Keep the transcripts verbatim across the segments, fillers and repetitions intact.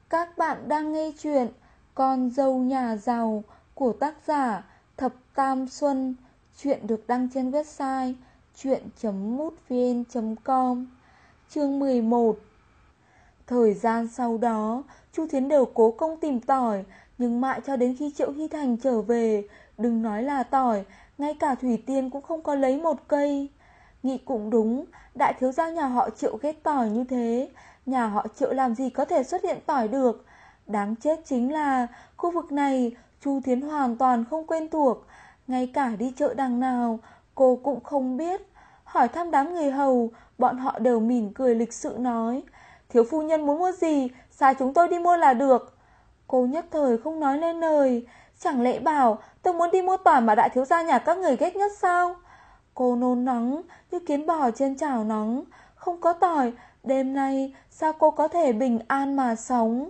Các bạn đang nghe chuyện Con dâu nhà giàu của tác giả Thập Tam Xuân. Chuyện được đăng trên website chuyện chấm mútvn chấm com. Chương mười một. Thời gian sau đó, Chu Thiến đều cố công tìm tỏi, nhưng mãi cho đến khi Triệu Hy Thành trở về, đừng nói là tỏi, ngay cả thủy tiên cũng không có lấy một cây. Nghĩ cũng đúng, đại thiếu gia nhà họ Triệu ghét tỏi như thế, nhà họ Triệu làm gì có thể xuất hiện tỏi được. Đáng chết chính là khu vực này Chu Thiến hoàn toàn không quen thuộc, ngay cả đi chợ đằng nào cô cũng không biết. Hỏi thăm đám người hầu, bọn họ đều mỉm cười lịch sự nói: thiếu phu nhân muốn mua gì, sai chúng tôi đi mua là được. Cô nhất thời không nói lên lời. Chẳng lẽ bảo tôi muốn đi mua tỏi mà đại thiếu gia nhà các người ghét nhất sao? Cô nôn nóng như kiến bò trên chảo nóng. Không có tỏi, đêm nay sao cô có thể bình an mà sống?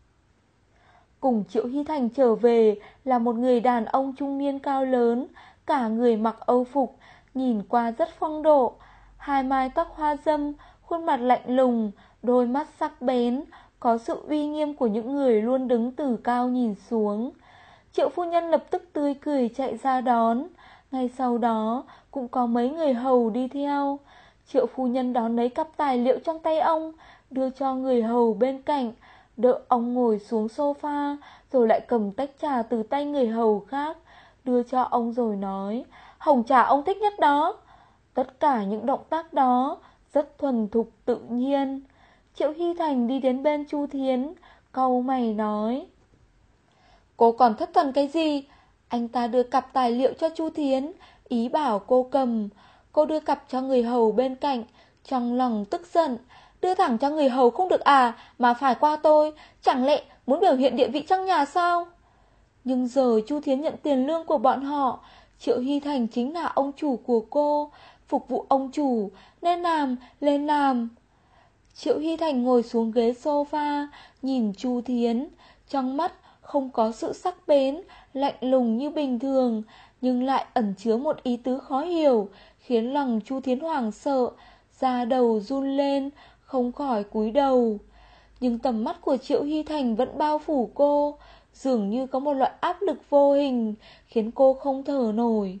Cùng Triệu Hy Thành trở về là một người đàn ông trung niên cao lớn, cả người mặc âu phục, nhìn qua rất phong độ. Hai mái tóc hoa dâm, khuôn mặt lạnh lùng, đôi mắt sắc bén, có sự uy nghiêm của những người luôn đứng từ cao nhìn xuống. Triệu phu nhân lập tức tươi cười chạy ra đón. Ngay sau đó cũng có mấy người hầu đi theo. Triệu phu nhân đón lấy cặp tài liệu trong tay ông, đưa cho người hầu bên cạnh, đỡ ông ngồi xuống sofa, rồi lại cầm tách trà từ tay người hầu khác, đưa cho ông rồi nói: hồng trà ông thích nhất đó. Tất cả những động tác đó rất thuần thục tự nhiên. Triệu Hy Thành đi đến bên Chu Thiến, cau mày nói: cô còn thất thần cái gì? Anh ta đưa cặp tài liệu cho Chu Thiến, ý bảo cô cầm. Cô đưa cặp cho người hầu bên cạnh, trong lòng tức giận: đưa thẳng cho người hầu không được à, mà phải qua tôi, chẳng lẽ muốn biểu hiện địa vị trong nhà sao? Nhưng giờ Chu Thiến nhận tiền lương của bọn họ, Triệu Hy Thành chính là ông chủ của cô, phục vụ ông chủ, nên làm, lên làm. Triệu Hy Thành ngồi xuống ghế sofa, nhìn Chu Thiến, trong mắt không có sự sắc bén, lạnh lùng như bình thường, nhưng lại ẩn chứa một ý tứ khó hiểu, khiến lòng Chu Thiến hoảng sợ, da đầu run lên, không khỏi cúi đầu. Nhưng tầm mắt của Triệu Hy Thành vẫn bao phủ cô, dường như có một loại áp lực vô hình, khiến cô không thở nổi.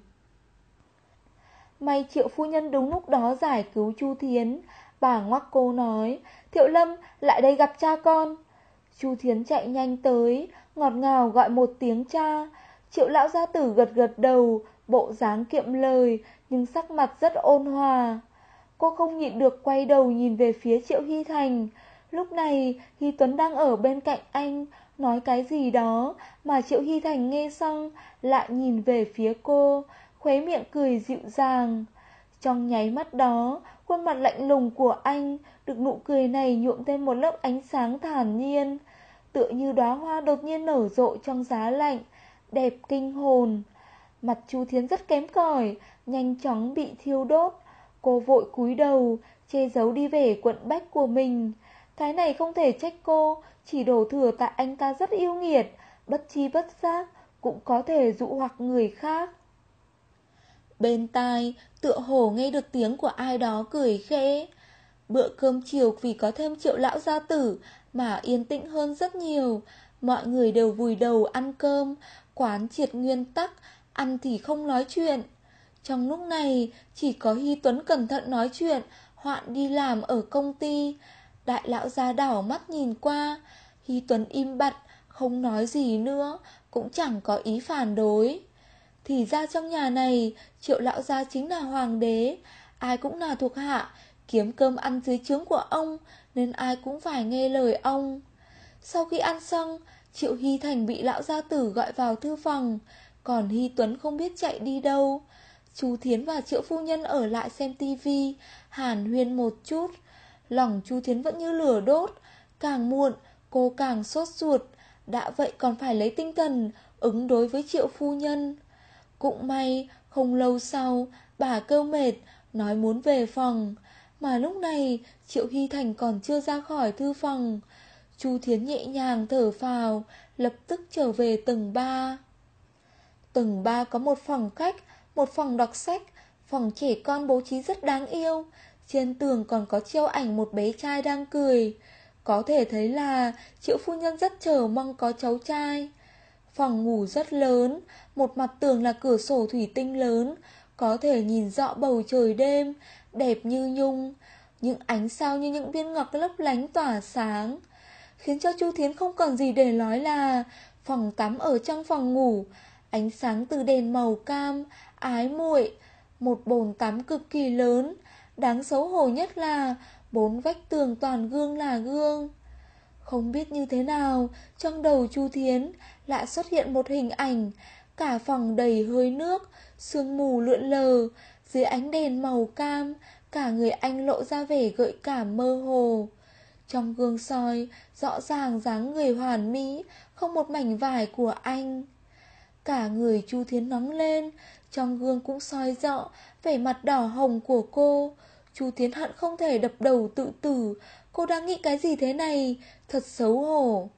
May Triệu phu nhân đúng lúc đó giải cứu Chu Thiến. Bà ngoắc cô nói: Thiệu Lâm, lại đây gặp cha con. Chu Thiến chạy nhanh tới, ngọt ngào gọi một tiếng cha. Triệu lão gia tử gật gật đầu, bộ dáng kiệm lời, nhưng sắc mặt rất ôn hòa. Cô không nhịn được quay đầu nhìn về phía Triệu Hy Thành. Lúc này Hy Tuấn đang ở bên cạnh anh, nói cái gì đó, mà Triệu Hy Thành nghe xong lại nhìn về phía cô, khóe miệng cười dịu dàng. Trong nháy mắt đó, khuôn mặt lạnh lùng của anh được nụ cười này nhuộm thêm một lớp ánh sáng thản nhiên, tựa như đóa hoa đột nhiên nở rộ trong giá lạnh, đẹp kinh hồn. Mặt Chu Thiến rất kém cỏi, nhanh chóng bị thiêu đốt. Cô vội cúi đầu, che giấu đi vẻ quẫn bách của mình. Cái này không thể trách cô, chỉ đổ thừa tại anh ta rất yêu nghiệt, bất chi bất giác cũng có thể dụ hoặc người khác. Bên tai tựa hồ nghe được tiếng của ai đó cười khẽ. Bữa cơm chiều vì có thêm Triệu lão gia tử mà yên tĩnh hơn rất nhiều. Mọi người đều vùi đầu ăn cơm, quán triệt nguyên tắc ăn thì không nói chuyện. Trong lúc này chỉ có Hy Tuấn cẩn thận nói chuyện, hoạn đi làm ở công ty. Đại lão gia đảo mắt nhìn qua, Hy Tuấn im bặt, không nói gì nữa, cũng chẳng có ý phản đối. Thì ra trong nhà này, Triệu lão gia chính là hoàng đế, ai cũng là thuộc hạ, kiếm cơm ăn dưới trướng của ông, nên ai cũng phải nghe lời ông. Sau khi ăn xong, Triệu Hy Thành bị lão gia tử gọi vào thư phòng, còn Hy Tuấn không biết chạy đi đâu. Chu Thiến và Triệu phu nhân ở lại xem tivi, hàn huyên một chút. Lòng Chu Thiến vẫn như lửa đốt, càng muộn cô càng sốt ruột, đã vậy còn phải lấy tinh thần ứng đối với Triệu phu nhân. Cũng may không lâu sau bà kêu mệt, nói muốn về phòng. Mà lúc này Triệu Hy Thành còn chưa ra khỏi thư phòng. Chu Thiến nhẹ nhàng thở phào, lập tức trở về tầng ba. Tầng ba có một phòng khách, một phòng đọc sách, phòng trẻ con bố trí rất đáng yêu. Trên tường còn có treo ảnh một bé trai đang cười. Có thể thấy là Triệu phu nhân rất chờ mong có cháu trai. Phòng ngủ rất lớn, một mặt tường là cửa sổ thủy tinh lớn, có thể nhìn rõ bầu trời đêm, đẹp như nhung. Những ánh sao như những viên ngọc lấp lánh tỏa sáng, khiến cho Chu Thiến không còn gì để nói là phòng tắm ở trong phòng ngủ. Ánh sáng từ đèn màu cam, ái muội, một bồn tắm cực kỳ lớn. Đáng xấu hổ nhất là bốn vách tường toàn gương là gương. Không biết như thế nào, trong đầu Chu Thiến lại xuất hiện một hình ảnh. Cả phòng đầy hơi nước, sương mù lượn lờ, dưới ánh đèn màu cam, cả người anh lộ ra vẻ gợi cảm mơ hồ. Trong gương soi, rõ ràng dáng người hoàn mỹ, không một mảnh vải của anh. Cả người Chu Thiến nóng lên, trong gương cũng soi rõ vẻ mặt đỏ hồng của cô. Chu Thiến hận không thể đập đầu tự tử. Cô đang nghĩ cái gì thế này, thật xấu hổ.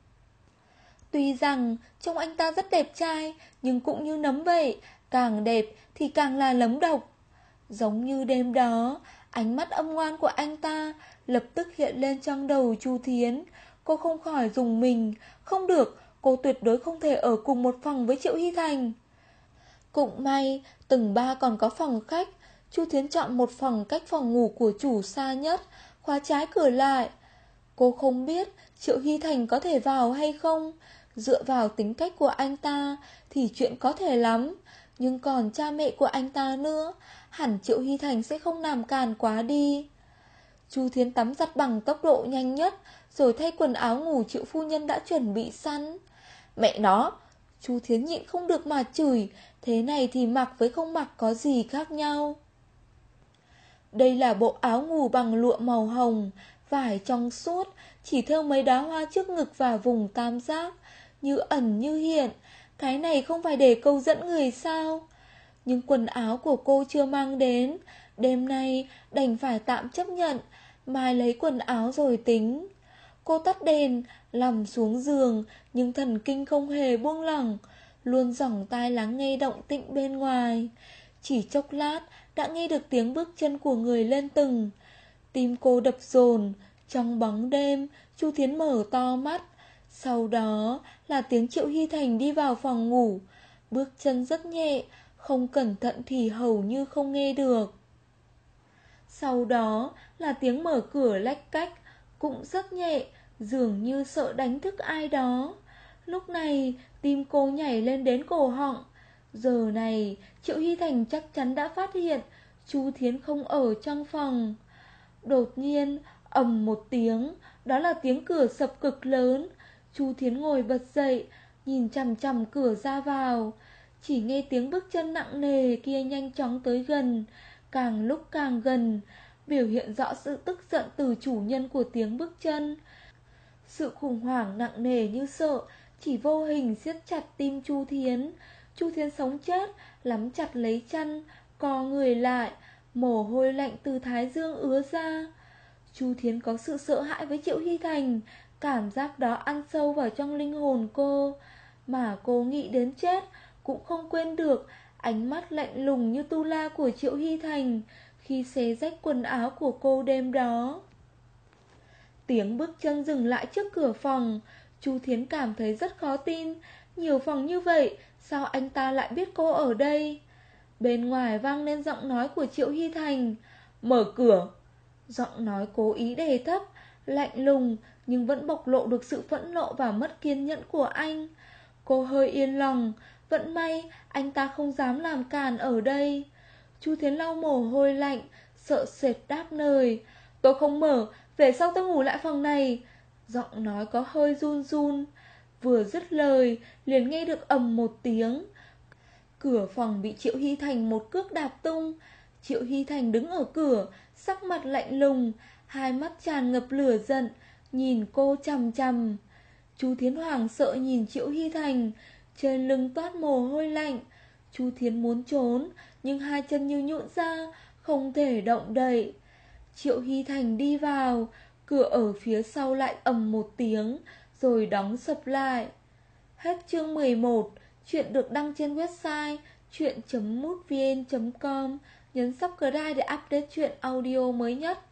Tuy rằng trông anh ta rất đẹp trai, nhưng cũng như nấm vậy, càng đẹp thì càng là nấm độc. Giống như đêm đó, ánh mắt âm ngoan của anh ta lập tức hiện lên trong đầu Chu Thiến. Cô không khỏi rùng mình. Không được, cô tuyệt đối không thể ở cùng một phòng với Triệu Hy Thành. Cũng may tầng ba còn có phòng khách. Chu Thiến chọn một phòng cách phòng ngủ của chủ xa nhất, khóa trái cửa lại. Cô không biết Triệu Hy Thành có thể vào hay không. Dựa vào tính cách của anh ta thì chuyện có thể lắm, nhưng còn cha mẹ của anh ta nữa, hẳn Triệu Hy Thành sẽ không làm càn quá đi. Chu Thiến tắm giặt bằng tốc độ nhanh nhất, rồi thay quần áo ngủ Triệu phu nhân đã chuẩn bị sẵn. Mẹ nó! Chu Thiến nhịn không được mà chửi. Thế này thì mặc với không mặc có gì khác nhau. Đây là bộ áo ngủ bằng lụa màu hồng, vải trong suốt, chỉ thêu mấy đóa hoa trước ngực và vùng tam giác, như ẩn như hiện. Cái này không phải để câu dẫn người sao? Nhưng quần áo của cô chưa mang đến. Đêm nay đành phải tạm chấp nhận, mai lấy quần áo rồi tính. Cô tắt đèn, nằm xuống giường, nhưng thần kinh không hề buông lỏng, luôn dõng tai lắng nghe động tĩnh bên ngoài. Chỉ chốc lát đã nghe được tiếng bước chân của người lên tầng. Tim cô đập dồn. Trong bóng đêm, Chu Thiến mở to mắt. Sau đó là tiếng Triệu Hy Thành đi vào phòng ngủ. Bước chân rất nhẹ, không cẩn thận thì hầu như không nghe được. Sau đó là tiếng mở cửa lách cách, cũng rất nhẹ, dường như sợ đánh thức ai đó. Lúc này tim cô nhảy lên đến cổ họng. Giờ này Triệu Hy Thành chắc chắn đã phát hiện Chu Thiến không ở trong phòng. Đột nhiên ầm một tiếng, đó là tiếng cửa sập cực lớn. Chu Thiến ngồi bật dậy, nhìn chằm chằm cửa ra vào. Chỉ nghe tiếng bước chân nặng nề kia nhanh chóng tới gần, càng lúc càng gần, biểu hiện rõ sự tức giận từ chủ nhân của tiếng bước chân. Sự khủng hoảng nặng nề như sợ chỉ vô hình siết chặt tim Chu Thiến. Chu Thiến sống chết, nắm chặt lấy chân, co người lại, mồ hôi lạnh từ thái dương ứa ra. Chu Thiến có sự sợ hãi với Triệu Hy Thành, cảm giác đó ăn sâu vào trong linh hồn cô, mà cô nghĩ đến chết cũng không quên được ánh mắt lạnh lùng như tu la của Triệu Hy Thành khi xé rách quần áo của cô đêm đó. Tiếng bước chân dừng lại trước cửa phòng. Chu Thiến cảm thấy rất khó tin. Nhiều phòng như vậy, sao anh ta lại biết cô ở đây? Bên ngoài vang lên giọng nói của Triệu Hy Thành. Mở cửa. Giọng nói cố ý đề thấp, lạnh lùng, nhưng vẫn bộc lộ được sự phẫn nộ và mất kiên nhẫn của anh. Cô hơi yên lòng. Vẫn may anh ta không dám làm càn ở đây. Chu Thiến lau mồ hôi lạnh, sợ sệt đáp lời. Tôi không mở, về sau tôi ngủ lại phòng này. Giọng nói có hơi run run. Vừa dứt lời liền nghe được ầm một tiếng. Cửa phòng bị Triệu Hy Thành một cước đạp tung. Triệu Hy Thành đứng ở cửa, sắc mặt lạnh lùng, hai mắt tràn ngập lửa giận, nhìn cô chằm chằm. Chu Thiến hoảng sợ nhìn Triệu Hy Thành, trên lưng toát mồ hôi lạnh. Chu Thiến muốn trốn, nhưng hai chân như nhũn ra, không thể động đậy. Triệu Hy Thành đi vào, cửa ở phía sau lại ầm một tiếng, rồi đóng sập lại. Hết chương mười một. Chuyện được đăng trên website chuyện chấm mútvn chấm com. Nhấn subscribe để update chuyện audio mới nhất.